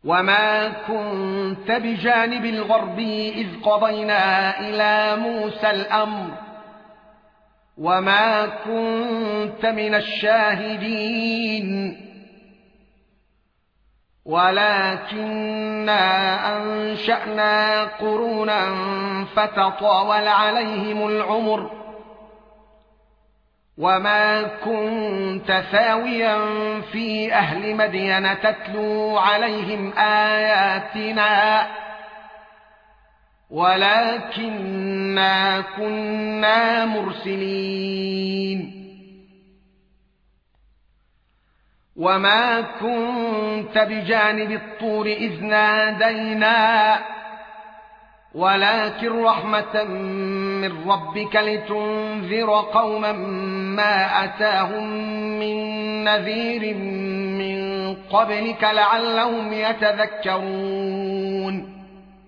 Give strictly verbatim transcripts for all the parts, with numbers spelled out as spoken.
وما كنت بجانب الغربي إذ قضينا إلى موسى الأمر وما كنت من الشاهدين ولكننا أنشأنا قرونا فتطاول عليهم العمر وما كنت ثاويا في أهل مدين تتلو عليهم آياتنا ولكننا كنا مرسلين وما كنت بجانب الطور إذ نادينا ولكن رحمة من ربك لتنذر قوما ما أتاهم من نذير من قبلك لعلهم يتذكرون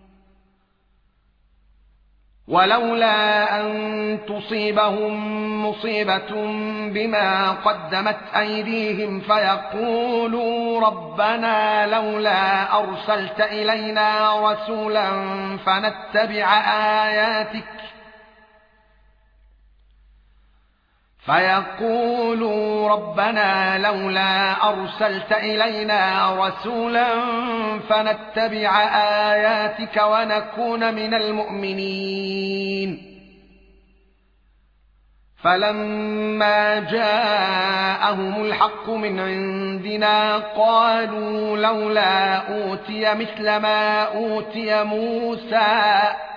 ولولا أن تصيبهم مصيبة بما قدمت أيديهم فيقولوا ربنا لولا أرسلت إلينا رسولا فنتبع آياتك فيقولوا ربنا لولا أرسلت إلينا رسولا فنتبع آياتك ونكون من المؤمنين فلما جاءهم الحق من عندنا قالوا لولا أوتي مثل ما أوتي موسى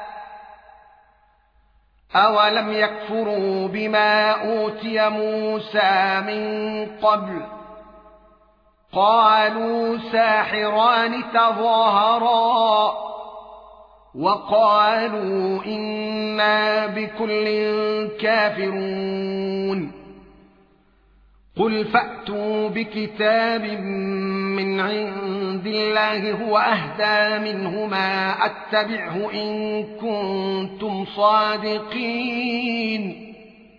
أولم يكفروا بما أوتي موسى من قبل قالوا ساحران تظاهرا وقالوا إنا بكل كافرون قل فأتوا بكتاب من عند الله هو أهدى منهما أتبعه إن كنتم صادقين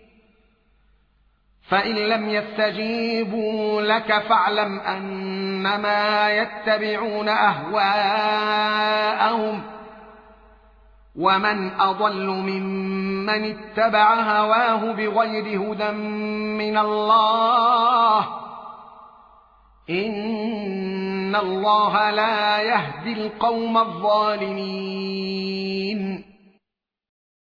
فإن لم يستجيبوا لك فاعلم أنما يتبعون أهواءهم ومن أضل ممن اتبع هواه بغير هدى من الله إن الله لا يهدي القوم الظالمين